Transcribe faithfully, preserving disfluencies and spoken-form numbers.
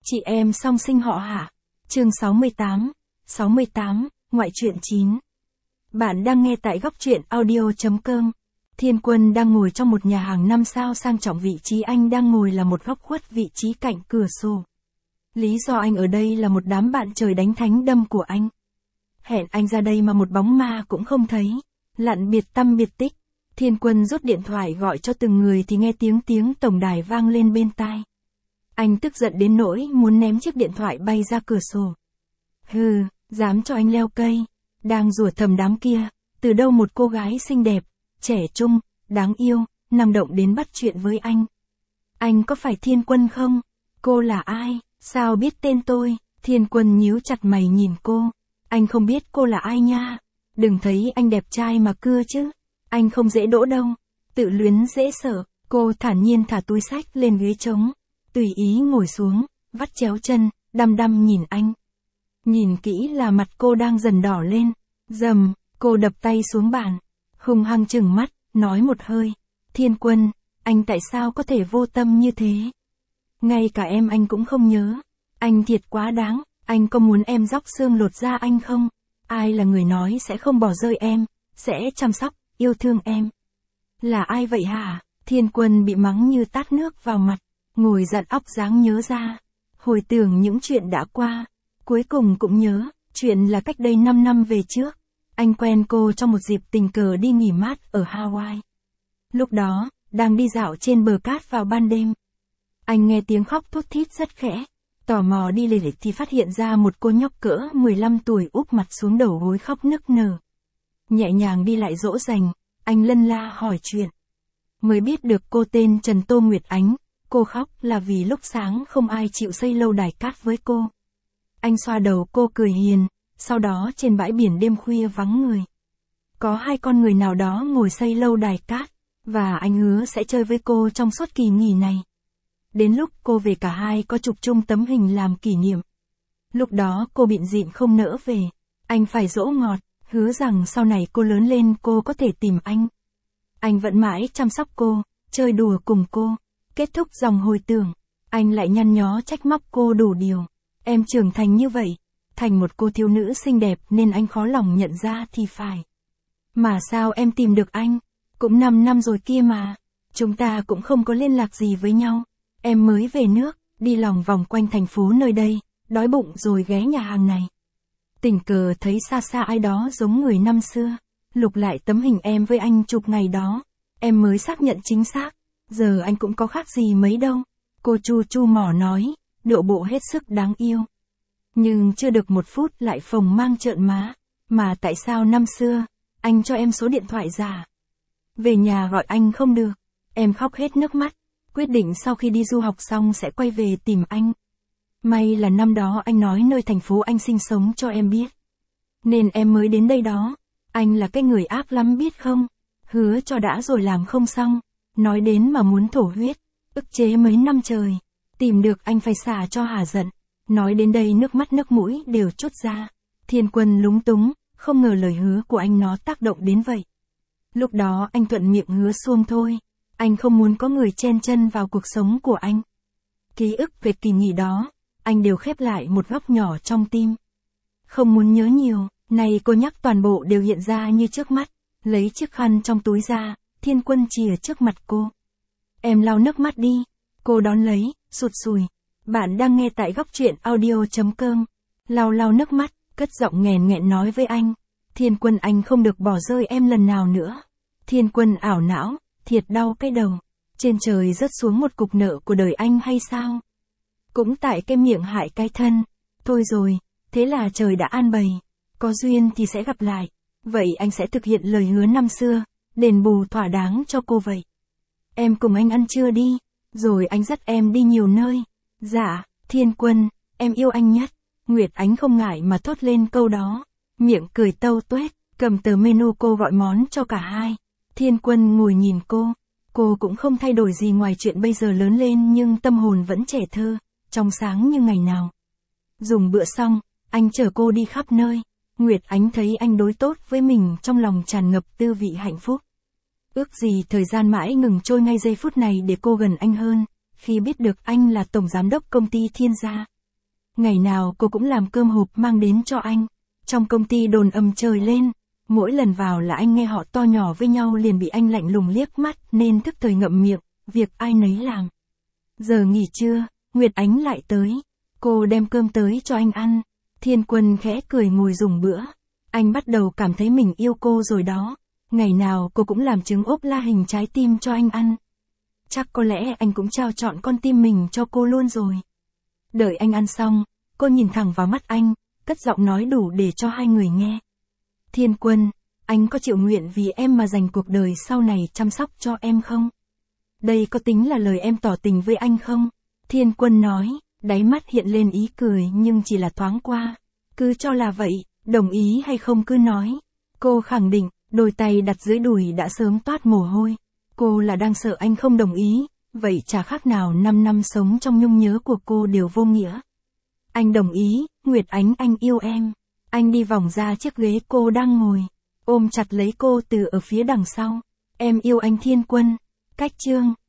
Chị em song sinh họ Hạ. Chương sáu mươi tám. sáu mươi tám, ngoại truyện chín. Bạn đang nghe tại góc truyện audio chấm com. Thiên Quân đang ngồi trong một nhà hàng năm sao sang trọng, vị trí anh đang ngồi là một góc khuất vị trí cạnh cửa sổ. Lý do anh ở đây là một đám bạn trời đánh thánh đâm của anh. Hẹn anh ra đây mà một bóng ma cũng không thấy. Lặn biệt tăm biệt tích. Thiên Quân rút điện thoại gọi cho từng người thì nghe tiếng tiếng tổng đài vang lên bên tai. Anh tức giận đến nỗi muốn ném chiếc điện thoại bay ra cửa sổ. Hừ, dám cho anh leo cây. Đang rủa thầm đám kia, từ đâu một cô gái xinh đẹp, trẻ trung, đáng yêu, năng động đến bắt chuyện với anh. Anh có phải Thiên Quân không? Cô là ai? Sao biết tên tôi? Thiên Quân nhíu chặt mày nhìn cô. Anh không biết cô là ai nha. Đừng thấy anh đẹp trai mà cưa chứ. Anh không dễ đỗ đâu. Tự luyến dễ sợ. Cô thản nhiên thả túi xách lên ghế trống. Tùy ý ngồi xuống, vắt chéo chân, đăm đăm nhìn anh. Nhìn kỹ là mặt cô đang dần đỏ lên. Dầm, cô đập tay xuống bàn. Hung hăng chừng mắt, nói một hơi. Thiên Quân, anh tại sao có thể vô tâm như thế? Ngay cả em anh cũng không nhớ. Anh thiệt quá đáng, anh có muốn em róc xương lột da anh không? Ai là người nói sẽ không bỏ rơi em, sẽ chăm sóc, yêu thương em? Là ai vậy hả? Thiên Quân bị mắng như tát nước vào mặt. Ngồi dặn óc dáng nhớ ra. Hồi tưởng những chuyện đã qua. Cuối cùng cũng nhớ, chuyện là cách đây năm năm về trước. Anh quen cô trong một dịp tình cờ đi nghỉ mát ở Hawaii. Lúc đó, đang đi dạo trên bờ cát vào ban đêm. Anh nghe tiếng khóc thút thít rất khẽ. Tò mò đi lề thì phát hiện ra một cô nhóc cỡ mười lăm tuổi úp mặt xuống đầu gối khóc nức nở. Nhẹ nhàng đi lại dỗ dành, anh lân la hỏi chuyện. Mới biết được cô tên Trần Tô Nguyệt Ánh. Cô khóc là vì lúc sáng không ai chịu xây lâu đài cát với cô. Anh xoa đầu cô cười hiền, sau đó trên bãi biển đêm khuya vắng người. Có hai con người nào đó ngồi xây lâu đài cát, và anh hứa sẽ chơi với cô trong suốt kỳ nghỉ này. Đến lúc cô về cả hai có chụp chung tấm hình làm kỷ niệm. Lúc đó cô bịn dịn không nỡ về, anh phải dỗ ngọt, hứa rằng sau này cô lớn lên cô có thể tìm anh. Anh vẫn mãi chăm sóc cô, chơi đùa cùng cô. Kết thúc dòng hồi tưởng, anh lại nhăn nhó trách móc cô đủ điều. Em trưởng thành như vậy, thành một cô thiếu nữ xinh đẹp nên anh khó lòng nhận ra thì phải. Mà sao em tìm được anh? Cũng năm năm rồi kia mà. Chúng ta cũng không có liên lạc gì với nhau. Em mới về nước, đi lòng vòng quanh thành phố nơi đây, đói bụng rồi ghé nhà hàng này. Tình cờ thấy xa xa ai đó giống người năm xưa. Lục lại tấm hình em với anh chụp ngày đó. Em mới xác nhận chính xác. Giờ anh cũng có khác gì mấy đâu. Cô chu chu mỏ nói, điệu bộ hết sức đáng yêu. Nhưng chưa được một phút lại phồng mang trợn má. Mà tại sao năm xưa, anh cho em số điện thoại giả? Về nhà gọi anh không được. Em khóc hết nước mắt. Quyết định sau khi đi du học xong sẽ quay về tìm anh. May là năm đó anh nói nơi thành phố anh sinh sống cho em biết. Nên em mới đến đây đó. Anh là cái người ác lắm biết không? Hứa cho đã rồi làm không xong. Nói đến mà muốn thổ huyết, ức chế mấy năm trời, tìm được anh phải xả cho hả giận. Nói đến đây nước mắt nước mũi đều trút ra. Thiên Quân lúng túng, không ngờ lời hứa của anh nó tác động đến vậy. Lúc đó anh thuận miệng hứa xuông thôi, anh không muốn có người chen chân vào cuộc sống của anh. Ký ức về kỳ nghỉ đó, anh đều khép lại một góc nhỏ trong tim. Không muốn nhớ nhiều, này cô nhắc toàn bộ đều hiện ra như trước mắt, lấy chiếc khăn trong túi ra. Thiên Quân chìa trước mặt cô. Em lau nước mắt đi. Cô đón lấy, sụt sùi. Bạn đang nghe tại góc truyện audio chấm com. Lau lau nước mắt, cất giọng nghèn nghẹn nói với anh. Thiên Quân anh không được bỏ rơi em lần nào nữa. Thiên Quân ảo não, thiệt đau cái đầu. Trên trời rớt xuống một cục nợ của đời anh hay sao? Cũng tại cái miệng hại cái thân. Thôi rồi, thế là trời đã an bày. Có duyên thì sẽ gặp lại. Vậy anh sẽ thực hiện lời hứa năm xưa. Đền bù thỏa đáng cho cô vậy. Em cùng anh ăn trưa đi, rồi anh dắt em đi nhiều nơi. Dạ, Thiên Quân, em yêu anh nhất. Nguyệt Ánh không ngại mà thốt lên câu đó. Miệng cười tâu tuét, cầm tờ menu cô gọi món cho cả hai. Thiên Quân ngồi nhìn cô. Cô cũng không thay đổi gì ngoài chuyện bây giờ lớn lên nhưng tâm hồn vẫn trẻ thơ, trong sáng như ngày nào. Dùng bữa xong, anh chở cô đi khắp nơi. Nguyệt Ánh thấy anh đối tốt với mình trong lòng tràn ngập tư vị hạnh phúc. Ước gì thời gian mãi ngừng trôi ngay giây phút này để cô gần anh hơn, khi biết được anh là tổng giám đốc công ty Thiên Gia. Ngày nào cô cũng làm cơm hộp mang đến cho anh. Trong công ty đồn ầm trời lên. Mỗi lần vào là anh nghe họ to nhỏ với nhau liền bị anh lạnh lùng liếc mắt nên thức thời ngậm miệng, việc ai nấy làm. Giờ nghỉ trưa, Nguyệt Ánh lại tới. Cô đem cơm tới cho anh ăn. Thiên Quân khẽ cười ngồi dùng bữa. Anh bắt đầu cảm thấy mình yêu cô rồi đó. Ngày nào cô cũng làm trứng ốp la hình trái tim cho anh ăn. Chắc có lẽ anh cũng trao trọn con tim mình cho cô luôn rồi. Đợi anh ăn xong, cô nhìn thẳng vào mắt anh, cất giọng nói đủ để cho hai người nghe. Thiên Quân, anh có chịu nguyện vì em mà dành cuộc đời sau này chăm sóc cho em không? Đây có tính là lời em tỏ tình với anh không? Thiên Quân nói, đáy mắt hiện lên ý cười nhưng chỉ là thoáng qua. Cứ cho là vậy, đồng ý hay không cứ nói. Cô khẳng định, đôi tay đặt dưới đùi đã sớm toát mồ hôi. Cô là đang sợ anh không đồng ý, vậy chả khác nào năm năm sống trong nhung nhớ của cô đều vô nghĩa. Anh đồng ý, Nguyệt Ánh anh yêu em. Anh đi vòng ra chiếc ghế cô đang ngồi, ôm chặt lấy cô từ ở phía đằng sau. Em yêu anh Thiên Quân. Cách chương